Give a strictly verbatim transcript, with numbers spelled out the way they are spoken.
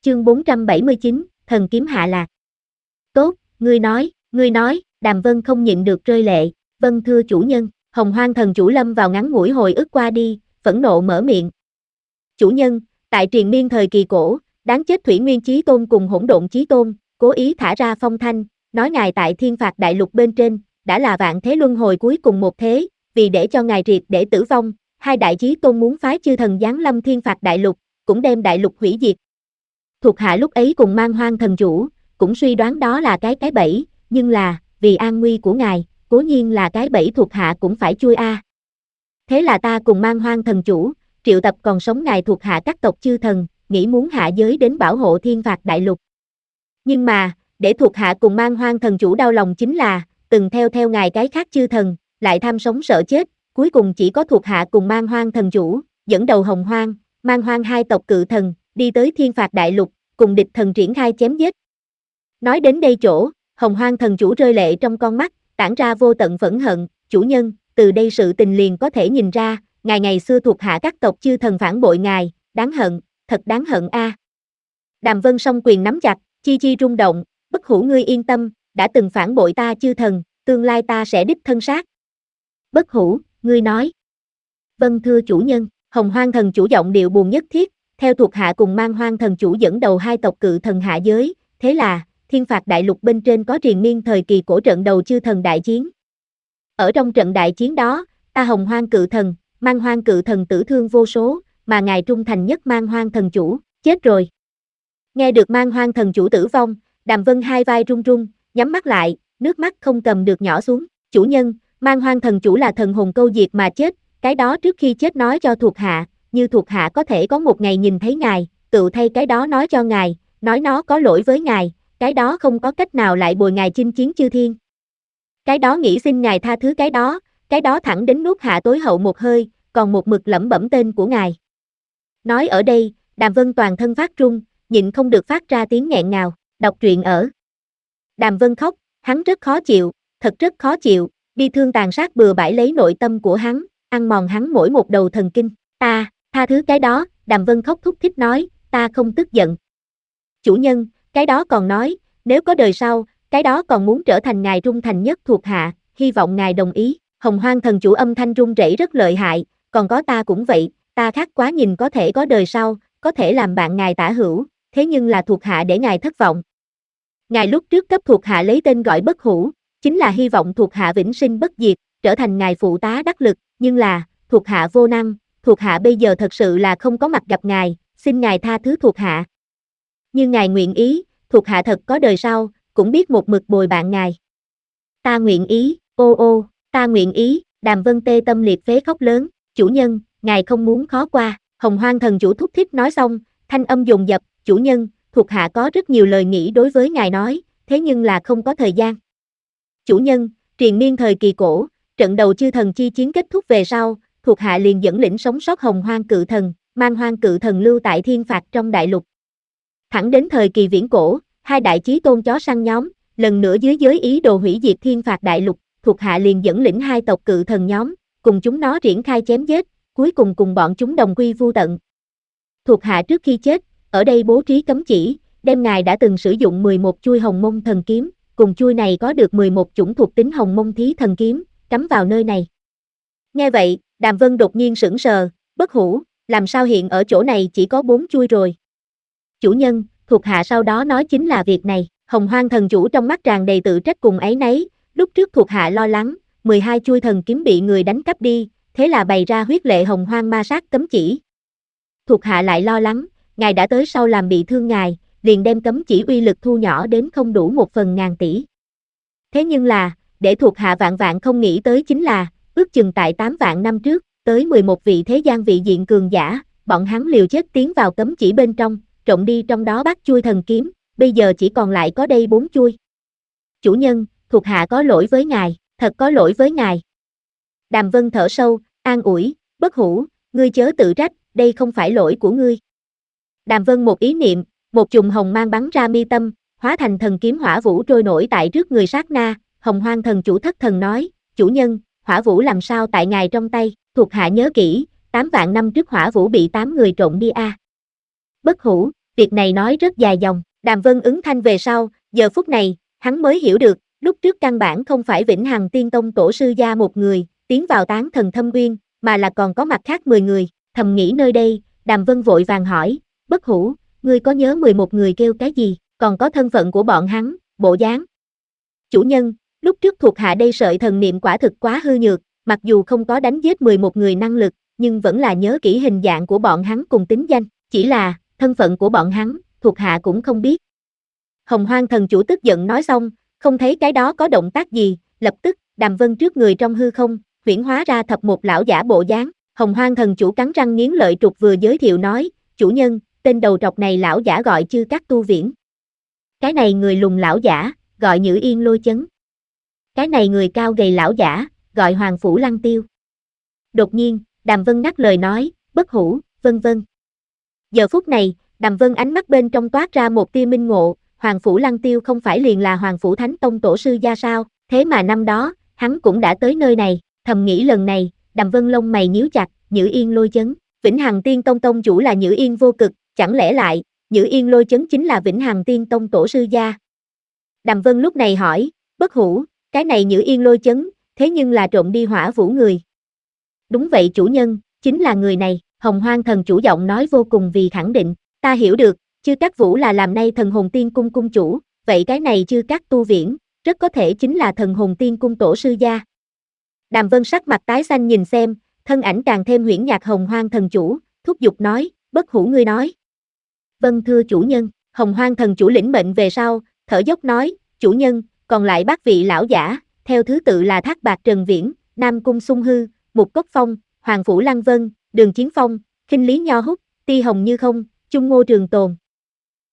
Chương bốn trăm bảy mươi chín, thần kiếm hạ lạc. Tốt, ngươi nói, ngươi nói, Đàm Vân không nhịn được rơi lệ, vâng thưa chủ nhân. Hồng Hoang thần chủ lâm vào ngắn ngủi hồi ức qua đi, phẫn nộ mở miệng. Chủ nhân, tại triền miên thời kỳ cổ, đáng chết Thủy Nguyên Chí Tôn cùng Hỗn Độn Chí Tôn, cố ý thả ra phong thanh, nói ngài tại thiên phạt đại lục bên trên, đã là vạn thế luân hồi cuối cùng một thế, vì để cho ngài triệt để tử vong, hai đại chí tôn muốn phái chư thần giáng lâm thiên phạt đại lục, cũng đem đại lục hủy diệt. Thuộc hạ lúc ấy cùng Man Hoang thần chủ, cũng suy đoán đó là cái cái bẫy, nhưng là, vì an nguy của ngài, cố nhiên là cái bẫy thuộc hạ cũng phải chui a. À. Thế là ta cùng Man Hoang thần chủ, triệu tập còn sống ngài thuộc hạ các tộc chư thần, nghĩ muốn hạ giới đến bảo hộ thiên phạt đại lục. Nhưng mà, để thuộc hạ cùng Man Hoang thần chủ đau lòng chính là, từng theo theo ngài cái khác chư thần, lại tham sống sợ chết, cuối cùng chỉ có thuộc hạ cùng Man Hoang thần chủ, dẫn đầu Hồng Hoang, Man Hoang hai tộc cự thần, đi tới thiên phạt đại lục, cùng địch thần triển khai chém giết. Nói đến đây chỗ, Hồng Hoang thần chủ rơi lệ trong con mắt, tản ra vô tận phẫn hận, chủ nhân, từ đây sự tình liền có thể nhìn ra, ngài ngày xưa thuộc hạ các tộc chư thần phản bội ngài, đáng hận, thật đáng hận a. À. Đàm Vân song quyền nắm chặt, chi chi rung động, Bất Hủ ngươi yên tâm, đã từng phản bội ta chư thần, tương lai ta sẽ đích thân sát. Bất Hủ, ngươi nói. Vâng thưa chủ nhân, Hồng Hoang thần chủ giọng điệu buồn nhất thiết, theo thuộc hạ cùng Man Hoang thần chủ dẫn đầu hai tộc cự thần hạ giới, thế là, thiên phạt đại lục bên trên có triền miên thời kỳ cổ trận đầu chư thần đại chiến. Ở trong trận đại chiến đó, ta Hồng Hoang cự thần, Man Hoang cự thần tử thương vô số, mà ngài trung thành nhất Man Hoang thần chủ, chết rồi. Nghe được Man Hoang thần chủ tử vong, Đàm Vân hai vai run run, nhắm mắt lại, nước mắt không cầm được nhỏ xuống. Chủ nhân, Man Hoang thần chủ là thần hồn câu diệt mà chết, cái đó trước khi chết nói cho thuộc hạ, như thuộc hạ có thể có một ngày nhìn thấy ngài, tự thay cái đó nói cho ngài, nói nó có lỗi với ngài, cái đó không có cách nào lại bồi ngài chinh chiến chư thiên. Cái đó nghĩ xin ngài tha thứ cái đó, cái đó thẳng đến nuốt hạ tối hậu một hơi, còn một mực lẩm bẩm tên của ngài. Nói ở đây, Đàm Vân toàn thân phát run, nhịn không được phát ra tiếng nghẹn ngào, đọc truyện ở. Đàm Vân khóc, hắn rất khó chịu, thật rất khó chịu, bi thương tàn sát bừa bãi lấy nội tâm của hắn, ăn mòn hắn mỗi một đầu thần kinh. Ta, tha thứ cái đó, Đàm Vân khóc thúc thích nói, ta không tức giận. Chủ nhân, cái đó còn nói, nếu có đời sau, cái đó còn muốn trở thành ngài trung thành nhất thuộc hạ, hy vọng ngài đồng ý. Hồng Hoang thần chủ âm thanh run rẩy rất lợi hại, còn có ta cũng vậy, ta khác quá nhìn có thể có đời sau, có thể làm bạn ngài tả hữu, thế nhưng là thuộc hạ để ngài thất vọng. Ngài lúc trước cấp thuộc hạ lấy tên gọi Bất Hủ, chính là hy vọng thuộc hạ vĩnh sinh bất diệt, trở thành ngài phụ tá đắc lực, nhưng là, thuộc hạ vô năng, thuộc hạ bây giờ thật sự là không có mặt gặp ngài, xin ngài tha thứ thuộc hạ. Như ngài nguyện ý, thuộc hạ thật có đời sau, cũng biết một mực bồi bạn ngài. Ta nguyện ý, ô ô, ta nguyện ý, Đàm Vân tê tâm liệt phế khóc lớn, chủ nhân, ngài không muốn khó qua. Hồng Hoang thần chủ thúc thích nói xong, thanh âm dồn dập, chủ nhân, thuộc hạ có rất nhiều lời nghĩ đối với ngài nói, thế nhưng là không có thời gian. Chủ nhân, triền miên thời kỳ cổ, trận đầu chư thần chi chiến kết thúc về sau, thuộc hạ liền dẫn lĩnh sống sót Hồng Hoang cự thần, Man Hoang cự thần lưu tại thiên phạt trong đại lục. Thẳng đến thời kỳ viễn cổ, hai đại chí tôn chó săn nhóm, lần nữa dưới giới ý đồ hủy diệt thiên phạt đại lục, thuộc hạ liền dẫn lĩnh hai tộc cự thần nhóm, cùng chúng nó triển khai chém giết, cuối cùng cùng bọn chúng đồng quy vu tận. Thuộc hạ trước khi chết, ở đây bố trí cấm chỉ, đem ngài đã từng sử dụng mười một chuôi hồng mông thần kiếm, cùng chuôi này có được mười một chủng thuộc tính hồng mông thí thần kiếm, cắm vào nơi này. Nghe vậy, Đàm Vân đột nhiên sững sờ, Bất Hủ, làm sao hiện ở chỗ này chỉ có bốn chuôi rồi. Chủ nhân, thuộc hạ sau đó nói chính là việc này. Hồng Hoang thần chủ trong mắt tràn đầy tự trách cùng áy náy, lúc trước thuộc hạ lo lắng, mười hai chuôi thần kiếm bị người đánh cắp đi, thế là bày ra huyết lệ Hồng Hoang ma sát cấm chỉ. Thuộc hạ lại lo lắng, ngài đã tới sau làm bị thương ngài, liền đem cấm chỉ uy lực thu nhỏ đến không đủ một phần ngàn tỷ. Thế nhưng là, để thuộc hạ vạn vạn không nghĩ tới chính là, ước chừng tại tám vạn năm trước, tới mười một vị thế gian vị diện cường giả, bọn hắn liều chết tiến vào cấm chỉ bên trong, trộm đi trong đó bát chuôi thần kiếm, bây giờ chỉ còn lại có đây bốn chuôi. Chủ nhân, thuộc hạ có lỗi với ngài, thật có lỗi với ngài. Đàm Vân thở sâu, an ủi, Bất Hủ, ngươi chớ tự trách, đây không phải lỗi của ngươi. Đàm Vân một ý niệm, một chùm hồng mang bắn ra mi tâm, hóa thành thần kiếm hỏa vũ trôi nổi tại trước người sát na. Hồng Hoang thần chủ thất thần nói, chủ nhân, hỏa vũ làm sao tại ngài trong tay, thuộc hạ nhớ kỹ, tám vạn năm trước hỏa vũ bị tám người trộn đi a. À. Bất Hủ, Việc này nói rất dài dòng, Đàm Vân ứng thanh về sau, giờ phút này, hắn mới hiểu được, lúc trước căn bản không phải Vĩnh Hằng Tiên Tông tổ sư gia một người, tiến vào tán thần thâm uyên, mà là còn có mặt khác mười người, thầm nghĩ nơi đây, Đàm Vân vội vàng hỏi, Bất Hủ, ngươi có nhớ mười một người kêu cái gì, còn có thân phận của bọn hắn, bộ dáng. Chủ nhân, lúc trước thuộc hạ đây sợi thần niệm quả thực quá hư nhược, mặc dù không có đánh giết mười một người năng lực, nhưng vẫn là nhớ kỹ hình dạng của bọn hắn cùng tính danh, chỉ là, thân phận của bọn hắn, thuộc hạ cũng không biết. Hồng Hoang thần chủ tức giận nói xong, không thấy cái đó có động tác gì, lập tức, Đàm Vân trước người trong hư không, huyễn hóa ra thập một lão giả bộ dáng. Hồng Hoang thần chủ cắn răng nghiến lợi trục vừa giới thiệu nói, chủ nhân, tên đầu trọc này lão giả gọi Chư Cát Tu Viễn. Cái này người lùn lão giả, gọi Nhữ Yên Lôi Chấn. Cái này người cao gầy lão giả, gọi Hoàng Phủ Lăng Tiêu. Đột nhiên, Đàm Vân ngắt lời nói, Bất Hủ, vân vân. Giờ phút này, Đàm Vân ánh mắt bên trong toát ra một tia minh ngộ, Hoàng Phủ Lăng Tiêu không phải liền là Hoàng Phủ Thánh Tông tổ sư gia sao, thế mà năm đó, hắn cũng đã tới nơi này, thầm nghĩ lần này, Đàm Vân lông mày nhíu chặt, Nhữ Yên Lôi Chấn, Vĩnh Hằng Tiên Tông tông chủ là Nhữ Yên Vô Cực, chẳng lẽ lại, Nhữ Yên Lôi Chấn chính là Vĩnh Hằng Tiên Tông tổ sư gia? Đàm Vân lúc này hỏi, Bất Hủ, cái này Nhữ Yên Lôi Chấn, thế nhưng là trộm đi Hỏa Vũ người. Đúng vậy chủ nhân, chính là người này, Hồng Hoang thần chủ giọng nói vô cùng vì khẳng định, ta hiểu được, Chư Cát Vũ là làm nay Thần Hồn Tiên Cung cung chủ, vậy cái này Chư Cát Tu Viễn, rất có thể chính là Thần Hồn Tiên Cung tổ sư gia. Đàm Vân sắc mặt tái xanh nhìn xem, thân ảnh càng thêm huyễn nhạt. Hồng Hoang thần chủ, thúc giục nói, Bất Hủ ngươi nói. Vâng thưa chủ nhân, Hồng Hoang thần chủ lĩnh mệnh về sau, thở dốc nói, chủ nhân, còn lại bác vị lão giả, theo thứ tự là Thác Bạt Trần Viễn, Nam Cung Sung Hư, Mục Cốc Phong, Hoàng Phủ Lăng Vân, Đường Chiến Phong, Khinh Lý Nho Húc, Ti Hồng Như Không, Chung Ngô Trường Tồn,